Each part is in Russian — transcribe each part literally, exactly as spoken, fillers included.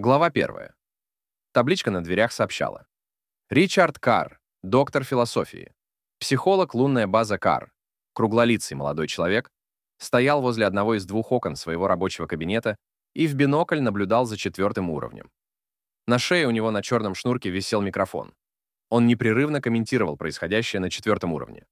Глава первая. Табличка на дверях сообщала. Ричард Карр, доктор философии. Психолог, лунная база Карр. Круглолицый молодой человек стоял возле одного из двух окон своего рабочего кабинета и в бинокль наблюдал за четвертым уровнем. На шее у него на черном шнурке висел микрофон. Он непрерывно комментировал происходящее на четвертом уровне.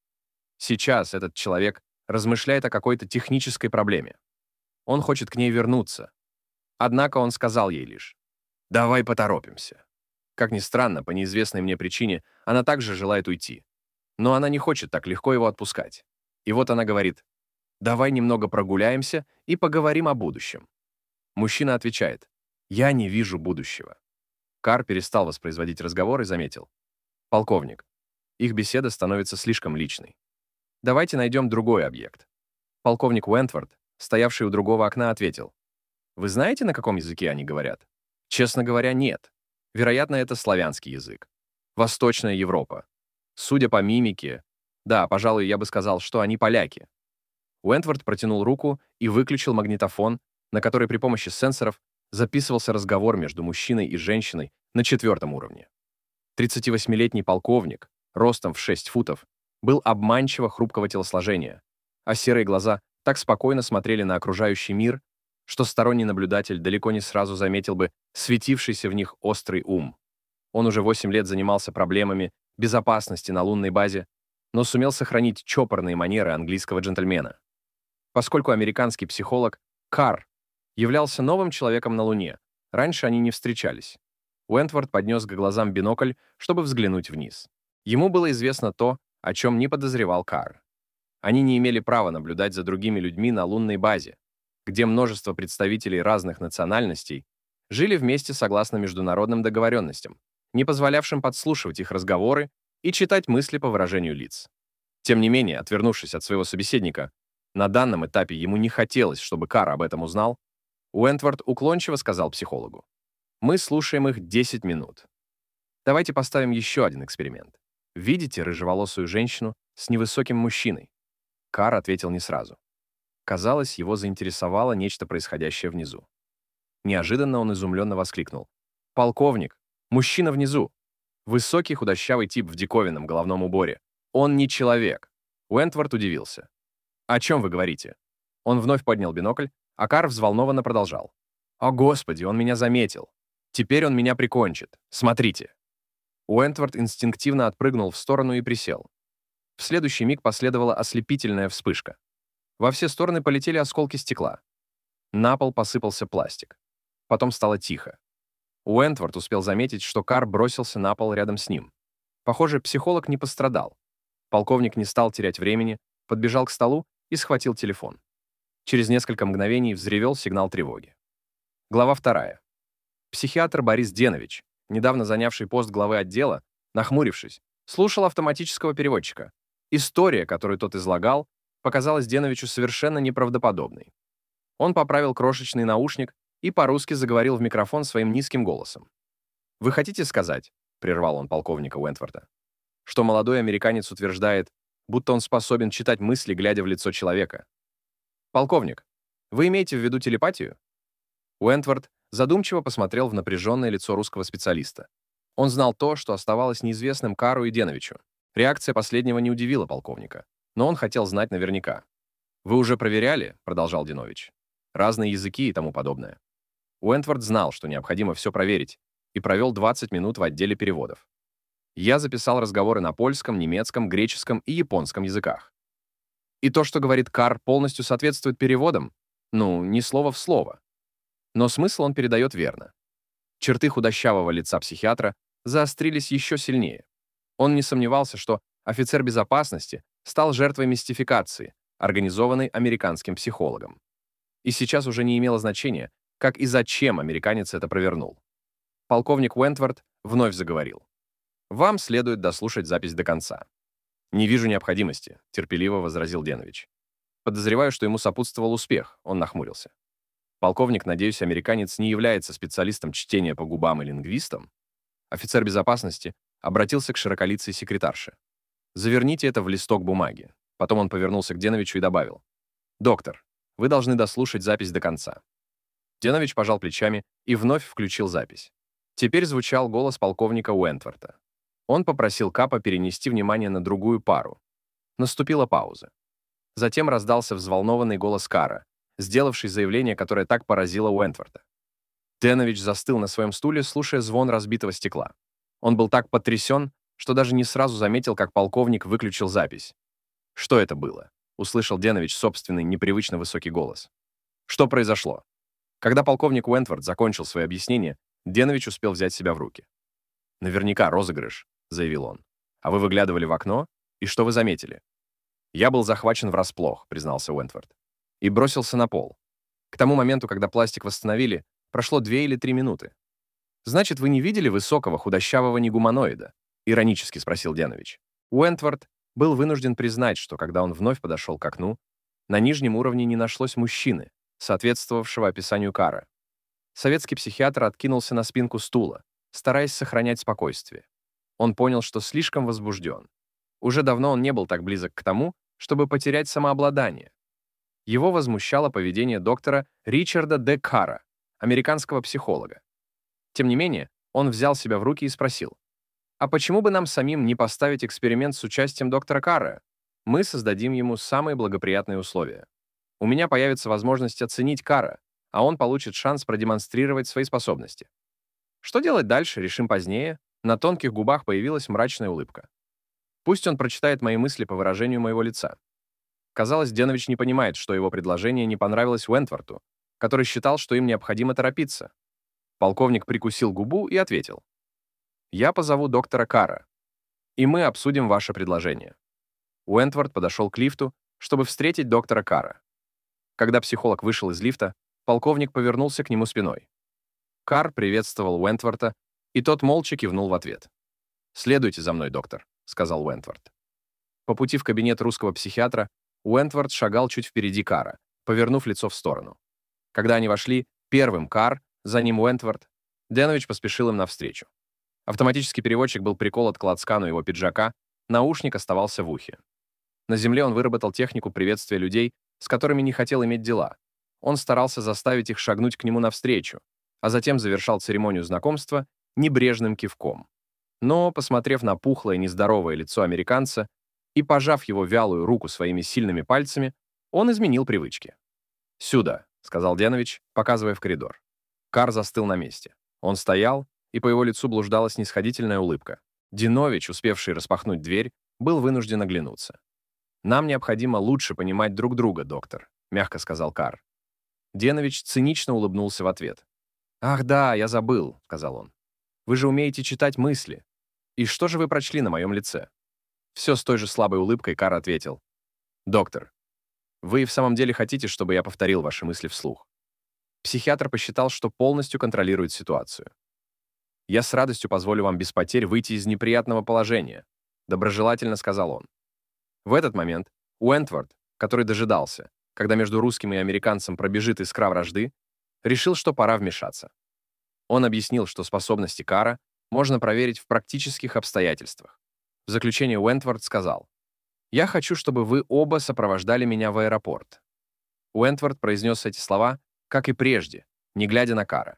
Сейчас этот человек размышляет о какой-то технической проблеме. Он хочет к ней вернуться. Однако он сказал ей лишь: «Давай поторопимся». Как ни странно, по неизвестной мне причине она также желает уйти. Но она не хочет так легко его отпускать. И вот она говорит: «Давай немного прогуляемся и поговорим о будущем». Мужчина отвечает: «Я не вижу будущего». Карр перестал воспроизводить разговор и заметил: «Полковник, их беседа становится слишком личной. Давайте найдем другой объект». Полковник Уэнтворд, стоявший у другого окна, ответил: «Вы знаете, на каком языке они говорят?» «Честно говоря, нет. Вероятно, это славянский язык. Восточная Европа. Судя по мимике, да, пожалуй, я бы сказал, что они поляки». Уэнтворд протянул руку и выключил магнитофон, на который при помощи сенсоров записывался разговор между мужчиной и женщиной на четвертом уровне. тридцативосьмилетний полковник, ростом в шесть футов, был обманчиво хрупкого телосложения, а серые глаза так спокойно смотрели на окружающий мир, что сторонний наблюдатель далеко не сразу заметил бы светившийся в них острый ум. Он уже восемь лет занимался проблемами безопасности на лунной базе, но сумел сохранить чопорные манеры английского джентльмена. Поскольку американский психолог Карр являлся новым человеком на Луне, раньше они не встречались. Уэнтворд поднес к глазам бинокль, чтобы взглянуть вниз. Ему было известно то, о чем не подозревал Карр. Они не имели права наблюдать за другими людьми на лунной базе, где множество представителей разных национальностей жили вместе согласно международным договоренностям, не позволявшим подслушивать их разговоры и читать мысли по выражению лиц. Тем не менее, отвернувшись от своего собеседника, на данном этапе ему не хотелось, чтобы Карр об этом узнал, Уэнтворд уклончиво сказал психологу: «Мы слушаем их десять минут. Давайте поставим еще один эксперимент. Видите рыжеволосую женщину с невысоким мужчиной?» Карр ответил не сразу. Казалось, его заинтересовало нечто происходящее внизу. Неожиданно он изумленно воскликнул: «Полковник! Мужчина внизу! Высокий худощавый тип в диковинном головном уборе. Он не человек!» Уэнтворд удивился. «О чем вы говорите?» Он вновь поднял бинокль, а Карр взволнованно продолжал: «О, Господи, он меня заметил! Теперь он меня прикончит! Смотрите!» Уэнтворд инстинктивно отпрыгнул в сторону и присел. В следующий миг последовала ослепительная вспышка. Во все стороны полетели осколки стекла. На пол посыпался пластик. Потом стало тихо. Уэнтворд успел заметить, что Карр бросился на пол рядом с ним. Похоже, психолог не пострадал. Полковник не стал терять времени, подбежал к столу и схватил телефон. Через несколько мгновений взревел сигнал тревоги. Глава вторая. Психиатр Борис Денович, недавно занявший пост главы отдела, нахмурившись, слушал автоматического переводчика. История, которую тот излагал, показалась Деновичу совершенно неправдоподобной. Он поправил крошечный наушник и по-русски заговорил в микрофон своим низким голосом. «Вы хотите сказать, — прервал он полковника Уэнтворда, — что молодой американец утверждает, будто он способен читать мысли, глядя в лицо человека? Полковник, вы имеете в виду телепатию?» Уэнтворд задумчиво посмотрел в напряженное лицо русского специалиста. Он знал то, что оставалось неизвестным Карру и Деновичу. Реакция последнего не удивила полковника, но он хотел знать наверняка. «Вы уже проверяли, — продолжал Денович, — разные языки и тому подобное?» Уэнтворд знал, что необходимо все проверить, и провел двадцать минут в отделе переводов. «Я записал разговоры на польском, немецком, греческом и японском языках. И то, что говорит Карр, полностью соответствует переводам? Ну, не слово в слово. Но смысл он передает верно». Черты худощавого лица психиатра заострились еще сильнее. Он не сомневался, что офицер безопасности стал жертвой мистификации, организованной американским психологом. И сейчас уже не имело значения, как и зачем американец это провернул. Полковник Уэнтворд вновь заговорил: «Вам следует дослушать запись до конца». «Не вижу необходимости», — терпеливо возразил Денович. «Подозреваю, что ему сопутствовал успех», — он нахмурился. «Полковник, надеюсь, американец не является специалистом чтения по губам и лингвистом?» Офицер безопасности обратился к широколицей секретарше. «Заверните это в листок бумаги». Потом он повернулся к Деновичу и добавил: «Доктор, вы должны дослушать запись до конца». Денович пожал плечами и вновь включил запись. Теперь звучал голос полковника Уэнтворта. Он попросил Капа перенести внимание на другую пару. Наступила пауза. Затем раздался взволнованный голос Карра, сделавший заявление, которое так поразило Уэнтворта. Денович застыл на своем стуле, слушая звон разбитого стекла. Он был так потрясен, что даже не сразу заметил, как полковник выключил запись. «Что это было?» — услышал Денович собственный непривычно высокий голос. «Что произошло?» Когда полковник Уэнтворт закончил свое объяснение, Денович успел взять себя в руки. «Наверняка розыгрыш», — заявил он. «А вы выглядывали в окно? И что вы заметили?» «Я был захвачен врасплох», — признался Уэнтворт, и бросился на пол. К тому моменту, когда пластик восстановили, прошло две или три минуты. «Значит, вы не видели высокого, худощавого негуманоида?» — иронически спросил Денович. Уэнтворт был вынужден признать, что когда он вновь подошел к окну, на нижнем уровне не нашлось мужчины, соответствовавшего описанию Карра. Советский психиатр откинулся на спинку стула, стараясь сохранять спокойствие. Он понял, что слишком возбужден. Уже давно он не был так близок к тому, чтобы потерять самообладание. Его возмущало поведение доктора Ричарда Д. Карра, американского психолога. Тем не менее, он взял себя в руки и спросил: «А почему бы нам самим не поставить эксперимент с участием доктора Карра? Мы создадим ему самые благоприятные условия. У меня появится возможность оценить Карра, а он получит шанс продемонстрировать свои способности. Что делать дальше, решим позднее». На тонких губах появилась мрачная улыбка. «Пусть он прочитает мои мысли по выражению моего лица». Казалось, Денович не понимает, что его предложение не понравилось Уэнтворту, который считал, что им необходимо торопиться. Полковник прикусил губу и ответил: «Я позову доктора Карра, и мы обсудим ваше предложение». Уэнтворт подошел к лифту, чтобы встретить доктора Карра. Когда психолог вышел из лифта, полковник повернулся к нему спиной. Карр приветствовал Уэнтворта, и тот молча кивнул в ответ. «Следуйте за мной, доктор», — сказал Уэнтворт. По пути в кабинет русского психиатра Уэнтворт шагал чуть впереди Карра, повернув лицо в сторону. Когда они вошли, первым Карр, за ним Уэнтворт, Денович поспешил им навстречу. Автоматический переводчик был приколот к лацкану его пиджака, наушник оставался в ухе. На земле он выработал технику приветствия людей, с которыми не хотел иметь дела. Он старался заставить их шагнуть к нему навстречу, а затем завершал церемонию знакомства небрежным кивком. Но, посмотрев на пухлое, нездоровое лицо американца и пожав его вялую руку своими сильными пальцами, он изменил привычки. «Сюда», — сказал Денович, показывая в коридор. Карр застыл на месте. Он стоял, и по его лицу блуждала снисходительная улыбка. Денович, успевший распахнуть дверь, был вынужден оглянуться. «Нам необходимо лучше понимать друг друга, доктор», — мягко сказал Карр. Денович цинично улыбнулся в ответ. «Ах да, я забыл», — сказал он. «Вы же умеете читать мысли. И что же вы прочли на моем лице?» Все с той же слабой улыбкой Карр ответил: «Доктор, вы в самом деле хотите, чтобы я повторил ваши мысли вслух?» Психиатр посчитал, что полностью контролирует ситуацию. «Я с радостью позволю вам без потерь выйти из неприятного положения», — доброжелательно сказал он. В этот момент Уэнтворт, который дожидался, когда между русским и американцем пробежит искра вражды, решил, что пора вмешаться. Он объяснил, что способности Карра можно проверить в практических обстоятельствах. В заключение Уэнтворт сказал: «Я хочу, чтобы вы оба сопровождали меня в аэропорт». Уэнтворт произнес эти слова, как и прежде, не глядя на Карра.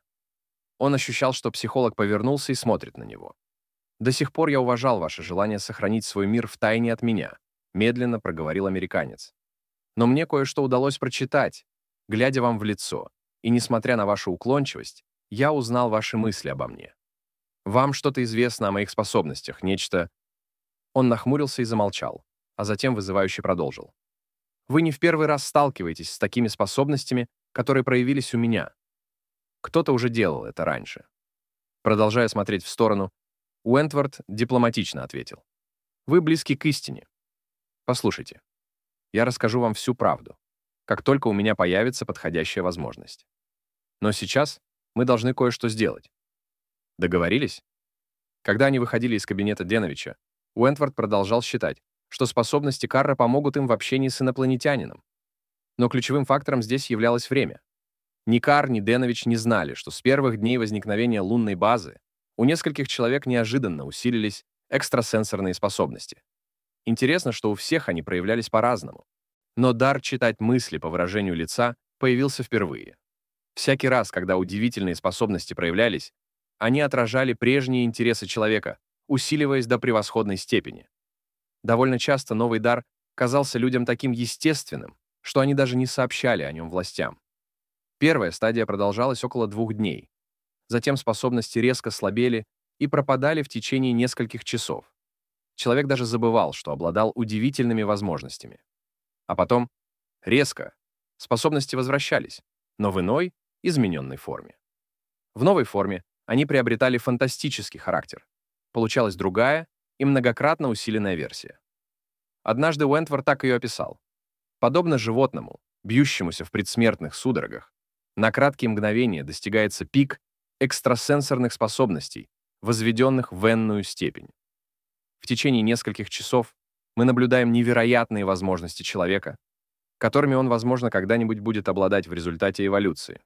Он ощущал, что психолог повернулся и смотрит на него. «До сих пор я уважал ваше желание сохранить свой мир в тайне от меня», медленно проговорил американец. «Но мне кое-что удалось прочитать, глядя вам в лицо, и, несмотря на вашу уклончивость, я узнал ваши мысли обо мне. Вам что-то известно о моих способностях, нечто...» Он нахмурился и замолчал, а затем вызывающе продолжил. «Вы не в первый раз сталкиваетесь с такими способностями, которые проявились у меня. Кто-то уже делал это раньше». Продолжая смотреть в сторону, Уэнтворт дипломатично ответил: «Вы близки к истине. Послушайте, я расскажу вам всю правду, как только у меня появится подходящая возможность. Но сейчас мы должны кое-что сделать. Договорились?» Когда они выходили из кабинета Деновича, Уэнтворт продолжал считать, что способности Карра помогут им в общении с инопланетянином. Но ключевым фактором здесь являлось время. Ни Карр, ни Денович не знали, что с первых дней возникновения лунной базы у нескольких человек неожиданно усилились экстрасенсорные способности. Интересно, что у всех они проявлялись по-разному. Но дар читать мысли по выражению лица появился впервые. Всякий раз, когда удивительные способности проявлялись, они отражали прежние интересы человека, усиливаясь до превосходной степени. Довольно часто новый дар казался людям таким естественным, что они даже не сообщали о нем властям. Первая стадия продолжалась около двух дней. Затем способности резко слабели и пропадали в течение нескольких часов. Человек даже забывал, что обладал удивительными возможностями. А потом, резко, способности возвращались, но в иной, измененной форме. В новой форме они приобретали фантастический характер. Получалась другая и многократно усиленная версия. Однажды Уэнтворт так ее описал. Подобно животному, бьющемуся в предсмертных судорогах, на краткие мгновения достигается пик экстрасенсорных способностей, возведенных в энную степень. В течение нескольких часов мы наблюдаем невероятные возможности человека, которыми он, возможно, когда-нибудь будет обладать в результате эволюции.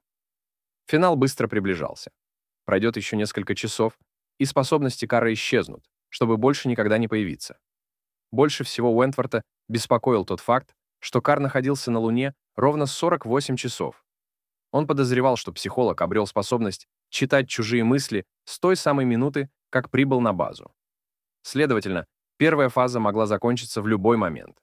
Финал быстро приближался. Пройдет еще несколько часов, и способности Карра исчезнут, чтобы больше никогда не появиться. Больше всего Уэнтворта беспокоил тот факт, что Карр находился на Луне ровно сорок восемь часов. Он подозревал, что психолог обрел способность читать чужие мысли с той самой минуты, как прибыл на базу. Следовательно, первая фаза могла закончиться в любой момент.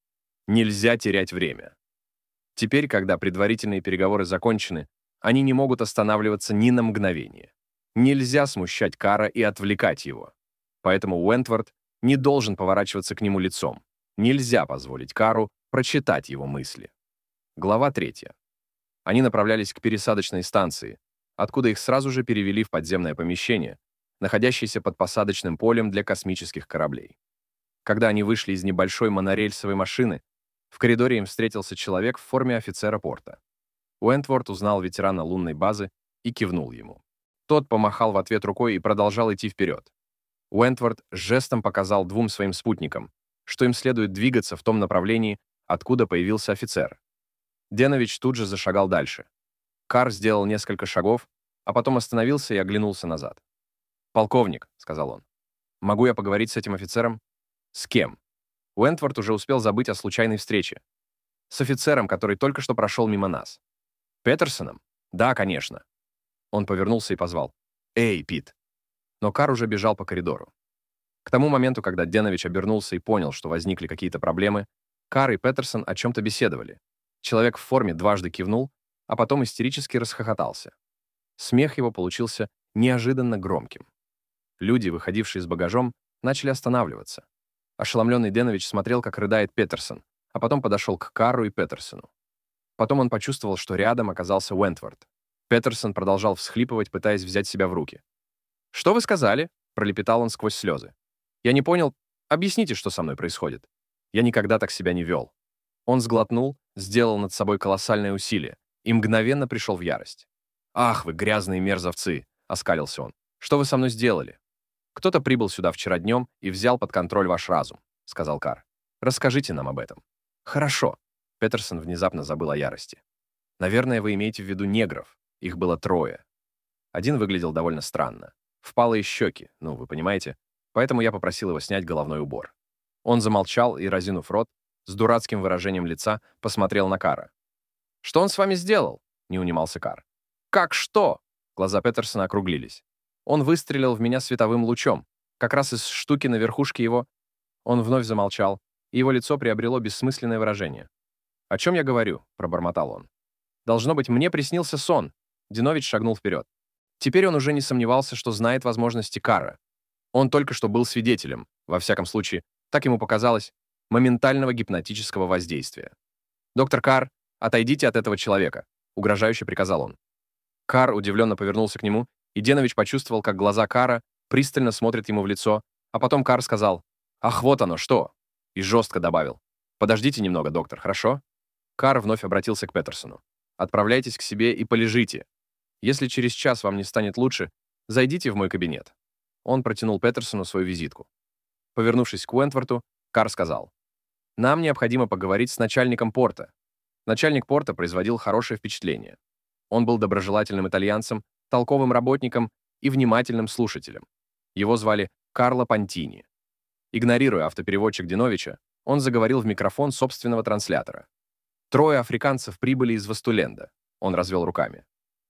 Нельзя терять время. Теперь, когда предварительные переговоры закончены, они не могут останавливаться ни на мгновение. Нельзя смущать Карра и отвлекать его. Поэтому Уэнтворт не должен поворачиваться к нему лицом. Нельзя позволить Карру прочитать его мысли. Глава третья. Они направлялись к пересадочной станции, откуда их сразу же перевели в подземное помещение, находящееся под посадочным полем для космических кораблей. Когда они вышли из небольшой монорельсовой машины, в коридоре им встретился человек в форме офицера порта. Уэнтворт узнал ветерана лунной базы и кивнул ему. Тот помахал в ответ рукой и продолжал идти вперед. Уэнтворт жестом показал двум своим спутникам, что им следует двигаться в том направлении, откуда появился офицер. Денович тут же зашагал дальше. Карр сделал несколько шагов, а потом остановился и оглянулся назад. «Полковник», — сказал он, — «могу я поговорить с этим офицером?» «С кем?» Уэнтворт уже успел забыть о случайной встрече. «С офицером, который только что прошел мимо нас». «Петерсоном?» «Да, конечно». Он повернулся и позвал. «Эй, Пит!» Но Карр уже бежал по коридору. К тому моменту, когда Денович обернулся и понял, что возникли какие-то проблемы, Карр и Петерсон о чем-то беседовали. Человек в форме дважды кивнул, а потом истерически расхохотался. Смех его получился неожиданно громким. Люди, выходившие с багажом, начали останавливаться. Ошеломленный Денович смотрел, как рыдает Петерсон, а потом подошел к Карру и Петерсону. Потом он почувствовал, что рядом оказался Уэнтворт. Петерсон продолжал всхлипывать, пытаясь взять себя в руки. «Что вы сказали?» — пролепетал он сквозь слезы. «Я не понял. Объясните, что со мной происходит. Я никогда так себя не вел». Он сглотнул, сделал над собой колоссальное усилие и мгновенно пришел в ярость. «Ах, вы грязные мерзавцы!» — оскалился он. «Что вы со мной сделали?» «Кто-то прибыл сюда вчера днем и взял под контроль ваш разум», — сказал Карр. «Расскажите нам об этом». «Хорошо». Петерсон внезапно забыл о ярости. «Наверное, вы имеете в виду негров. Их было трое. Один выглядел довольно странно. Впалые щеки, ну, вы понимаете. Поэтому я попросил его снять головной убор». Он замолчал и, разинув рот, с дурацким выражением лица посмотрел на Карра. «Что он с вами сделал?» — не унимался Карр. «Как что?» Глаза Петерсона округлились. «Он выстрелил в меня световым лучом, как раз из штуки на верхушке его». Он вновь замолчал, и его лицо приобрело бессмысленное выражение. «О чем я говорю?» — пробормотал он. «Должно быть, мне приснился сон». Денович шагнул вперед. Теперь он уже не сомневался, что знает возможности Карра. Он только что был свидетелем, во всяком случае, так ему показалось, моментального гипнотического воздействия. «Доктор Карр, отойдите от этого человека», — угрожающе приказал он. Карр удивленно повернулся к нему, и Денович почувствовал, как глаза Карра пристально смотрят ему в лицо, а потом Карр сказал: «Ах, вот оно что!» и жестко добавил: «Подождите немного, доктор, хорошо?» Карр вновь обратился к Петерсону. «Отправляйтесь к себе и полежите. Если через час вам не станет лучше, зайдите в мой кабинет». Он протянул Петерсону свою визитку. Повернувшись к Уэнтворту, Карр сказал: «Нам необходимо поговорить с начальником порта». Начальник порта производил хорошее впечатление. Он был доброжелательным итальянцем, толковым работником и внимательным слушателем. Его звали Карло Пантини. Игнорируя автопереводчик Деновича, он заговорил в микрофон собственного транслятора. «Трое африканцев прибыли из Вастуленда», — он развел руками.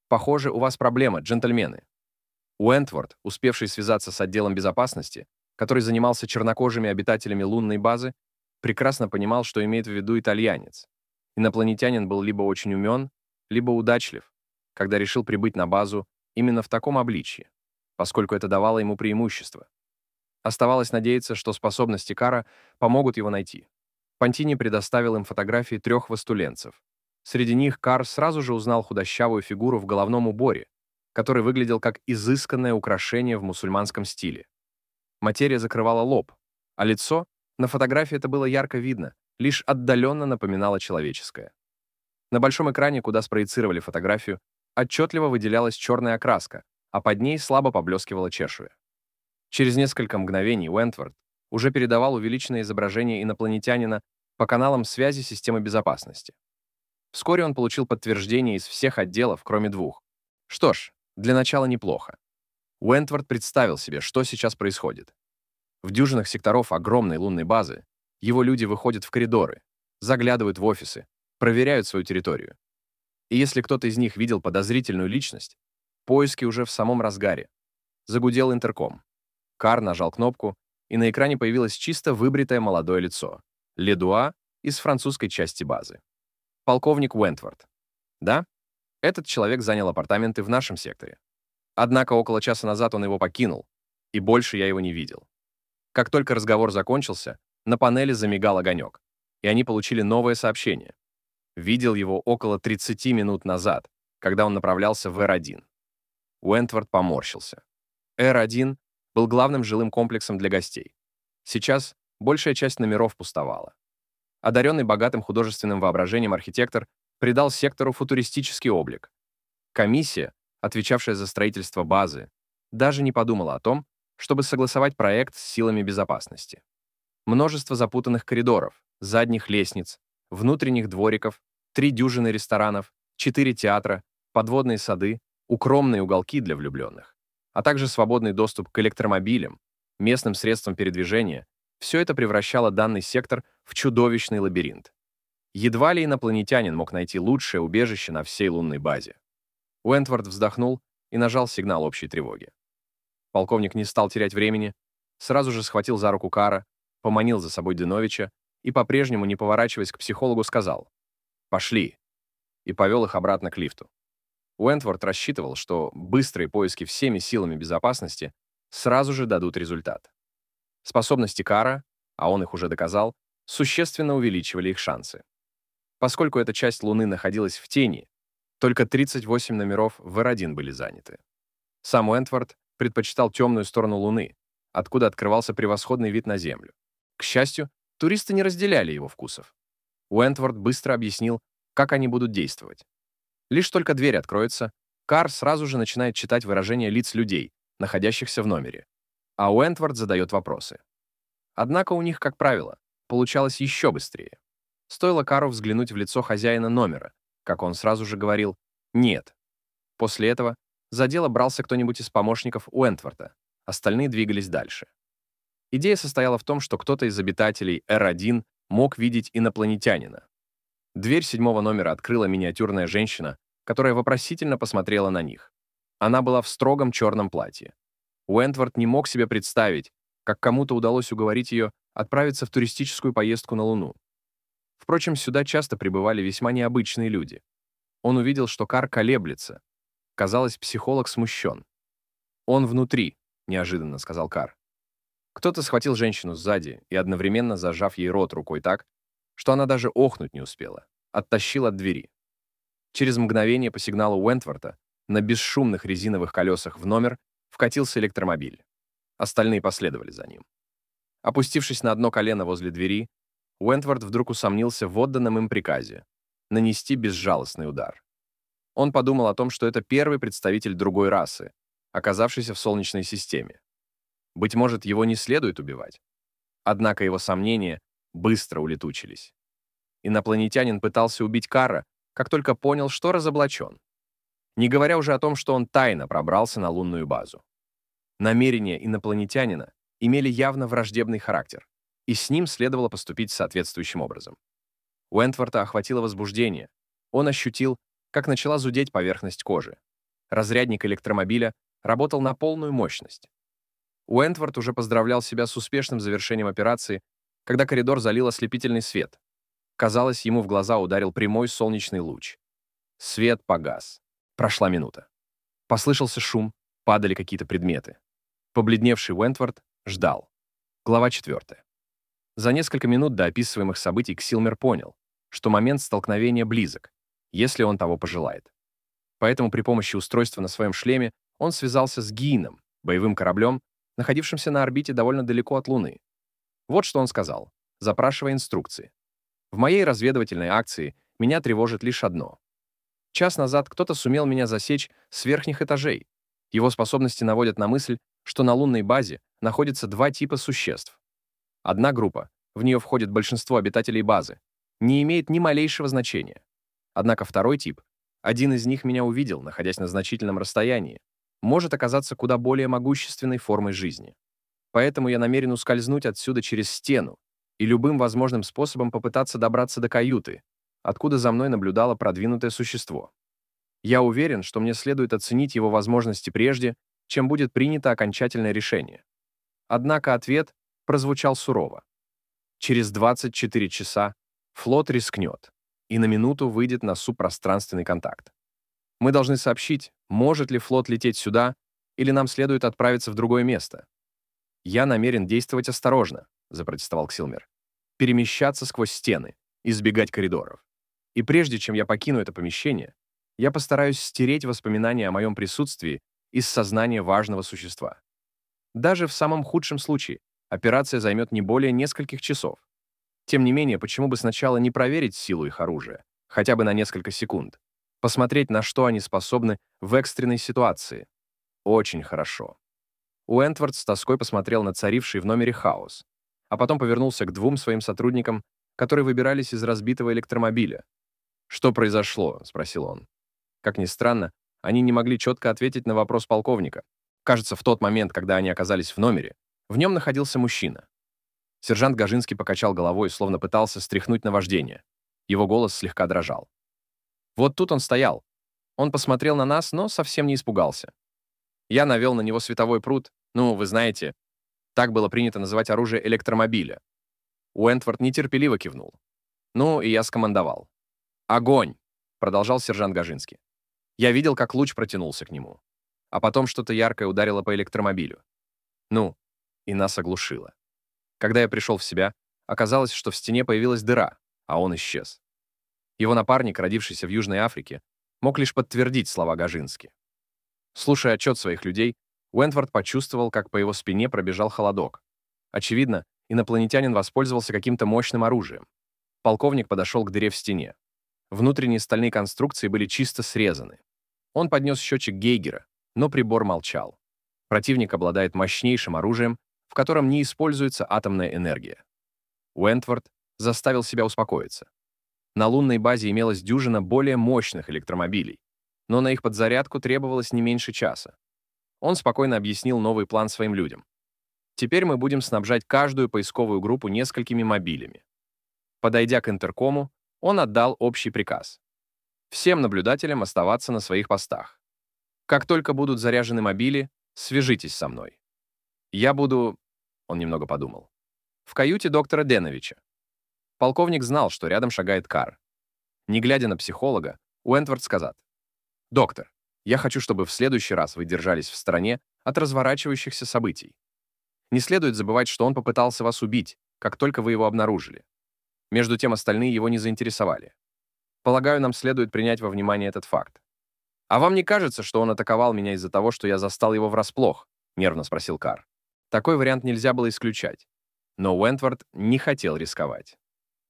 «Похоже, у вас проблема, джентльмены». Уэнтворд, успевший связаться с отделом безопасности, который занимался чернокожими обитателями лунной базы, прекрасно понимал, что имеет в виду итальянец. Инопланетянин был либо очень умен, либо удачлив, когда решил прибыть на базу именно в таком обличье, поскольку это давало ему преимущество. Оставалось надеяться, что способности Кара помогут его найти. Пантини предоставил им фотографии трех востуленцев. Среди них Кар сразу же узнал худощавую фигуру в головном уборе, который выглядел как изысканное украшение в мусульманском стиле. Материя закрывала лоб, а лицо, на фотографии это было ярко видно, лишь отдаленно напоминало человеческое. На большом экране, куда спроецировали фотографию, отчетливо выделялась черная окраска, а под ней слабо поблескивала чешуя. Через несколько мгновений Уэнтворд уже передавал увеличенное изображение инопланетянина по каналам связи системы безопасности. Вскоре он получил подтверждение из всех отделов, кроме двух. Что ж, для начала неплохо. Уэнтворд представил себе, что сейчас происходит. В дюжинах секторов огромной лунной базы его люди выходят в коридоры, заглядывают в офисы, проверяют свою территорию. И если кто-то из них видел подозрительную личность, поиски уже в самом разгаре. Загудел интерком. Кар нажал кнопку, и на экране появилось чисто выбритое молодое лицо. Ледуа из французской части базы. Полковник Уэнтворд. Да, этот человек занял апартаменты в нашем секторе. Однако около часа назад он его покинул, и больше я его не видел. Как только разговор закончился, на панели замигал огонек, и они получили новое сообщение. Видел его около тридцати минут назад, когда он направлялся в Эр один. Уэнтворд поморщился. Эр один был главным жилым комплексом для гостей. Сейчас большая часть номеров пустовала. Одаренный богатым художественным воображением архитектор придал сектору футуристический облик. Комиссия, отвечавшая за строительство базы, даже не подумала о том, чтобы согласовать проект с силами безопасности. Множество запутанных коридоров, задних лестниц, внутренних двориков, три дюжины ресторанов, четыре театра, подводные сады, укромные уголки для влюбленных, а также свободный доступ к электромобилям, местным средствам передвижения — все это превращало данный сектор в чудовищный лабиринт. Едва ли инопланетянин мог найти лучшее убежище на всей лунной базе. Уэнтворд вздохнул и нажал сигнал общей тревоги. Полковник не стал терять времени, сразу же схватил за руку Кара, поманил за собой Деновича и, по-прежнему не поворачиваясь к психологу, сказал «Пошли», и повел их обратно к лифту. Уэнтворд рассчитывал, что быстрые поиски всеми силами безопасности сразу же дадут результат. Способности Кара, а он их уже доказал, существенно увеличивали их шансы. Поскольку эта часть Луны находилась в тени, только тридцать восемь номеров в Эр один были заняты. Сам Уэнтворд предпочитал темную сторону Луны, откуда открывался превосходный вид на Землю. К счастью, туристы не разделяли его вкусов. Уэнтворд быстро объяснил, как они будут действовать. Лишь только дверь откроется, Кар сразу же начинает читать выражения лиц людей, находящихся в номере, а Уэнтворд задает вопросы. Однако у них, как правило, получалось еще быстрее. Стоило Кару взглянуть в лицо хозяина номера, как он сразу же говорил «нет». После этого за дело брался кто-нибудь из помощников Уэнтворда, остальные двигались дальше. Идея состояла в том, что кто-то из обитателей Эр один мог видеть инопланетянина. Дверь седьмого номера открыла миниатюрная женщина, которая вопросительно посмотрела на них. Она была в строгом черном платье. Уэнтворд не мог себе представить, как кому-то удалось уговорить ее отправиться в туристическую поездку на Луну. Впрочем, сюда часто прибывали весьма необычные люди. Он увидел, что Кар колеблется. Казалось, психолог смущен. «Он внутри», — неожиданно сказал Кар. Кто-то схватил женщину сзади и, одновременно зажав ей рот рукой так, что она даже охнуть не успела, оттащил от двери. Через мгновение по сигналу Уэнтворда на бесшумных резиновых колесах в номер вкатился электромобиль. Остальные последовали за ним. Опустившись на одно колено возле двери, Уэнтворд вдруг усомнился в отданном им приказе — нанести безжалостный удар. Он подумал о том, что это первый представитель другой расы, оказавшийся в Солнечной системе. Быть может, его не следует убивать. Однако его сомнения быстро улетучились. Инопланетянин пытался убить Кара, как только понял, что разоблачен. Не говоря уже о том, что он тайно пробрался на лунную базу. Намерения инопланетянина имели явно враждебный характер, и с ним следовало поступить соответствующим образом. Уэнтворда охватило возбуждение. Он ощутил, как начала зудеть поверхность кожи. Разрядник электромобиля работал на полную мощность. Уэнтворт уже поздравлял себя с успешным завершением операции, когда коридор залил ослепительный свет. Казалось, ему в глаза ударил прямой солнечный луч. Свет погас. Прошла минута. Послышался шум, падали какие-то предметы. Побледневший Уэнтворт ждал. Глава четвертая. За несколько минут до описываемых событий Ксилмер понял, что момент столкновения близок, если он того пожелает. Поэтому при помощи устройства на своем шлеме он связался с Гиином, боевым кораблем, находившимся на орбите довольно далеко от Луны. Вот что он сказал, запрашивая инструкции. В моей разведывательной акции меня тревожит лишь одно. Час назад кто-то сумел меня засечь с верхних этажей. Его способности наводят на мысль, что на лунной базе находятся два типа существ. Одна группа, в нее входит большинство обитателей базы, не имеет ни малейшего значения. Однако второй тип, один из них меня увидел, находясь на значительном расстоянии, может оказаться куда более могущественной формой жизни. Поэтому я намерен ускользнуть отсюда через стену и любым возможным способом попытаться добраться до каюты, откуда за мной наблюдало продвинутое существо. Я уверен, что мне следует оценить его возможности прежде, чем будет принято окончательное решение. Однако ответ прозвучал сурово. Через двадцать четыре часа флот рискнет и на минуту выйдет на субпространственный контакт. Мы должны сообщить, может ли флот лететь сюда, или нам следует отправиться в другое место. «Я намерен действовать осторожно», — запротестовал Ксилмер. «Перемещаться сквозь стены, избегать коридоров. И прежде чем я покину это помещение, я постараюсь стереть воспоминания о моем присутствии из сознания важного существа. Даже в самом худшем случае операция займет не более нескольких часов. Тем не менее, почему бы сначала не проверить силу их оружия, хотя бы на несколько секунд, посмотреть, на что они способны в экстренной ситуации? Очень хорошо». Уэнтворт с тоской посмотрел на царивший в номере хаос, а потом повернулся к двум своим сотрудникам, которые выбирались из разбитого электромобиля. «Что произошло?» — спросил он. Как ни странно, они не могли четко ответить на вопрос полковника. Кажется, в тот момент, когда они оказались в номере, в нем находился мужчина. Сержант Гажинский покачал головой, словно пытался стряхнуть наваждение. Его голос слегка дрожал. Вот тут он стоял. Он посмотрел на нас, но совсем не испугался. Я навел на него световой пруд, ну, вы знаете, так было принято называть оружие электромобиля. Уэнтворт нетерпеливо кивнул. Ну, и я скомандовал. «Огонь!» — продолжал сержант Гажинский. Я видел, как луч протянулся к нему. А потом что-то яркое ударило по электромобилю. Ну, и нас оглушило. Когда я пришел в себя, оказалось, что в стене появилась дыра, а он исчез. Его напарник, родившийся в Южной Африке, мог лишь подтвердить слова Гажински. Слушая отчет своих людей, Уэнтворт почувствовал, как по его спине пробежал холодок. Очевидно, инопланетянин воспользовался каким-то мощным оружием. Полковник подошел к дыре в стене. Внутренние стальные конструкции были чисто срезаны. Он поднес счетчик Гейгера, но прибор молчал. Противник обладает мощнейшим оружием, в котором не используется атомная энергия. Уэнтворт заставил себя успокоиться. На лунной базе имелась дюжина более мощных электромобилей, но на их подзарядку требовалось не меньше часа. Он спокойно объяснил новый план своим людям. Теперь мы будем снабжать каждую поисковую группу несколькими мобилями. Подойдя к интеркому, он отдал общий приказ. Всем наблюдателям оставаться на своих постах. Как только будут заряжены мобили, свяжитесь со мной. Я буду... Он немного подумал. В каюте доктора Деновича. Полковник знал, что рядом шагает Кар. Не глядя на психолога, Уэнтворт сказал: «Доктор, я хочу, чтобы в следующий раз вы держались в стороне от разворачивающихся событий. Не следует забывать, что он попытался вас убить, как только вы его обнаружили. Между тем остальные его не заинтересовали. Полагаю, нам следует принять во внимание этот факт. А вам не кажется, что он атаковал меня из-за того, что я застал его врасплох?» — нервно спросил Кар. Такой вариант нельзя было исключать. Но Уэнтворт не хотел рисковать.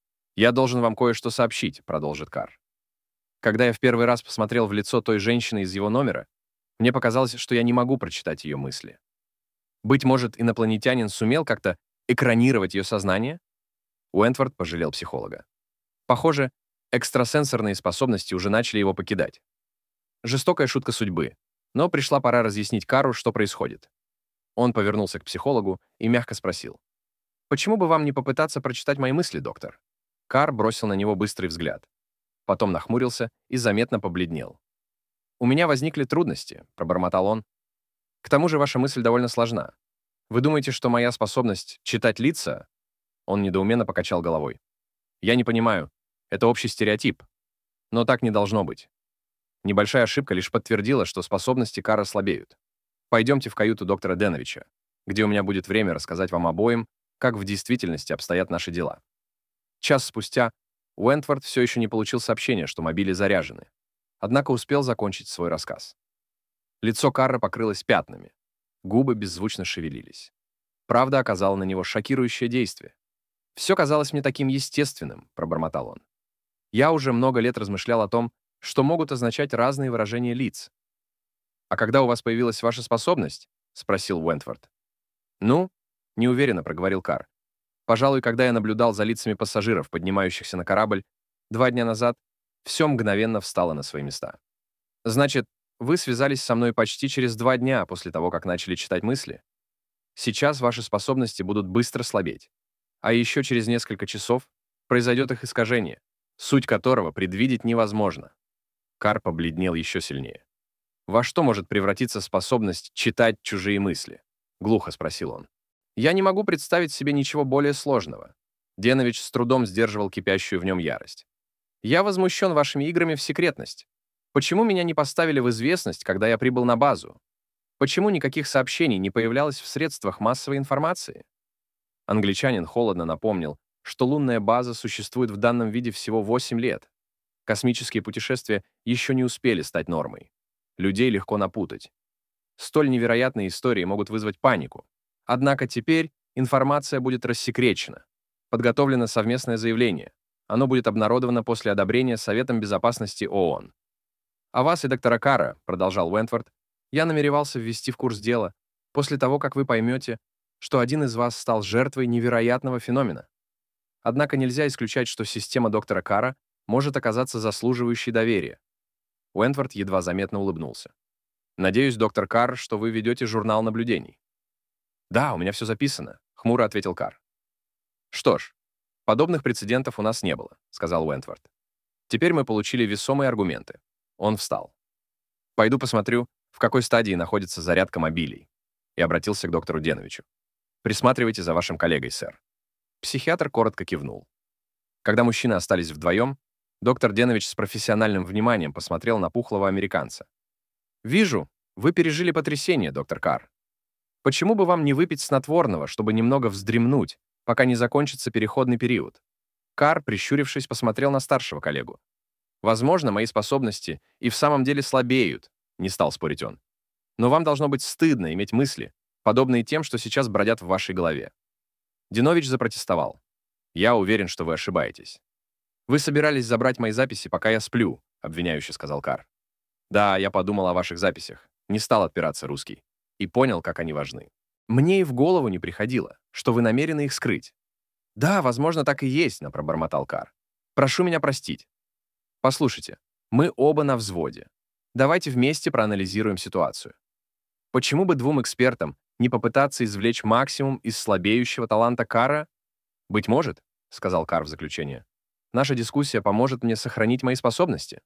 «Я должен вам кое-что сообщить», — продолжит Кар. Когда я в первый раз посмотрел в лицо той женщины из его номера, мне показалось, что я не могу прочитать ее мысли. Быть может, инопланетянин сумел как-то экранировать ее сознание? Уэнтворт пожалел психолога. Похоже, экстрасенсорные способности уже начали его покидать. Жестокая шутка судьбы, но пришла пора разъяснить Кару, что происходит. Он повернулся к психологу и мягко спросил: «Почему бы вам не попытаться прочитать мои мысли, доктор?» Кар бросил на него быстрый взгляд. Потом нахмурился и заметно побледнел. «У меня возникли трудности», — пробормотал он. «К тому же ваша мысль довольно сложна. Вы думаете, что моя способность читать лица...» Он недоуменно покачал головой. «Я не понимаю. Это общий стереотип. Но так не должно быть. Небольшая ошибка лишь подтвердила, что способности Карра слабеют. Пойдемте в каюту доктора Деновича, где у меня будет время рассказать вам обоим, как в действительности обстоят наши дела». Час спустя Уэнтворд все еще не получил сообщения, что мобили заряжены, однако успел закончить свой рассказ. Лицо Карра покрылось пятнами, губы беззвучно шевелились. Правда оказала на него шокирующее действие. «Все казалось мне таким естественным», — пробормотал он. «Я уже много лет размышлял о том, что могут означать разные выражения лиц». «А когда у вас появилась ваша способность?» — спросил Уэнтворд. «Ну, неуверенно», — проговорил Карр. «Пожалуй, когда я наблюдал за лицами пассажиров, поднимающихся на корабль, два дня назад, все мгновенно встало на свои места». «Значит, вы связались со мной почти через два дня после того, как начали читать мысли? Сейчас ваши способности будут быстро слабеть, а еще через несколько часов произойдет их искажение, суть которого предвидеть невозможно». Карр побледнел еще сильнее. «Во что может превратиться способность читать чужие мысли?» — глухо спросил он. «Я не могу представить себе ничего более сложного». Денович с трудом сдерживал кипящую в нем ярость. «Я возмущен вашими играми в секретность. Почему меня не поставили в известность, когда я прибыл на базу? Почему никаких сообщений не появлялось в средствах массовой информации?» Англичанин холодно напомнил, что лунная база существует в данном виде всего восемь лет. Космические путешествия еще не успели стать нормой. Людей легко напутать. Столь невероятные истории могут вызвать панику. Однако теперь информация будет рассекречена. Подготовлено совместное заявление. Оно будет обнародовано после одобрения Советом Безопасности ООН. «А вас и доктора Карра», — продолжал Уэнтворд, «я намеревался ввести в курс дела после того, как вы поймете, что один из вас стал жертвой невероятного феномена. Однако нельзя исключать, что система доктора Карра может оказаться заслуживающей доверия». Уэнтворд едва заметно улыбнулся. «Надеюсь, доктор Карр, что вы ведете журнал наблюдений». «Да, у меня все записано», — хмуро ответил Карр. «Что ж, подобных прецедентов у нас не было», — сказал Уэнтворд. «Теперь мы получили весомые аргументы». Он встал. «Пойду посмотрю, в какой стадии находится зарядка мобилей», и обратился к доктору Деновичу. «Присматривайте за вашим коллегой, сэр». Психиатр коротко кивнул. Когда мужчины остались вдвоем, доктор Денович с профессиональным вниманием посмотрел на пухлого американца. «Вижу, вы пережили потрясение, доктор Карр. Почему бы вам не выпить снотворного, чтобы немного вздремнуть, пока не закончится переходный период?» Карр, прищурившись, посмотрел на старшего коллегу. «Возможно, мои способности и в самом деле слабеют», — не стал спорить он. «Но вам должно быть стыдно иметь мысли, подобные тем, что сейчас бродят в вашей голове». Денович запротестовал. «Я уверен, что вы ошибаетесь». «Вы собирались забрать мои записи, пока я сплю», — обвиняюще сказал Карр. «Да, я подумал о ваших записях, не стал отпираться русский, и понял, как они важны. Мне и в голову не приходило, что вы намерены их скрыть». «Да, возможно, так и есть», — пробормотал Карр. «Прошу меня простить. Послушайте, мы оба на взводе. Давайте вместе проанализируем ситуацию. Почему бы двум экспертам не попытаться извлечь максимум из слабеющего таланта Карра?» «Быть может», — сказал Карр в заключение, «наша дискуссия поможет мне сохранить мои способности».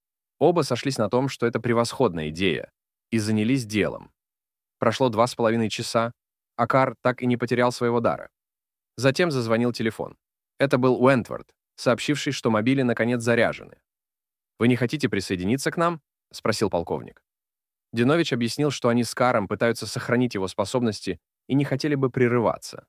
Оба сошлись на том, что это превосходная идея, и занялись делом. Прошло два с половиной часа, а Карр так и не потерял своего дара. Затем зазвонил телефон. Это был Уэнтворд, сообщивший, что мобили наконец заряжены. «Вы не хотите присоединиться к нам?» — спросил полковник. Денович объяснил, что они с Карром пытаются сохранить его способности и не хотели бы прерываться.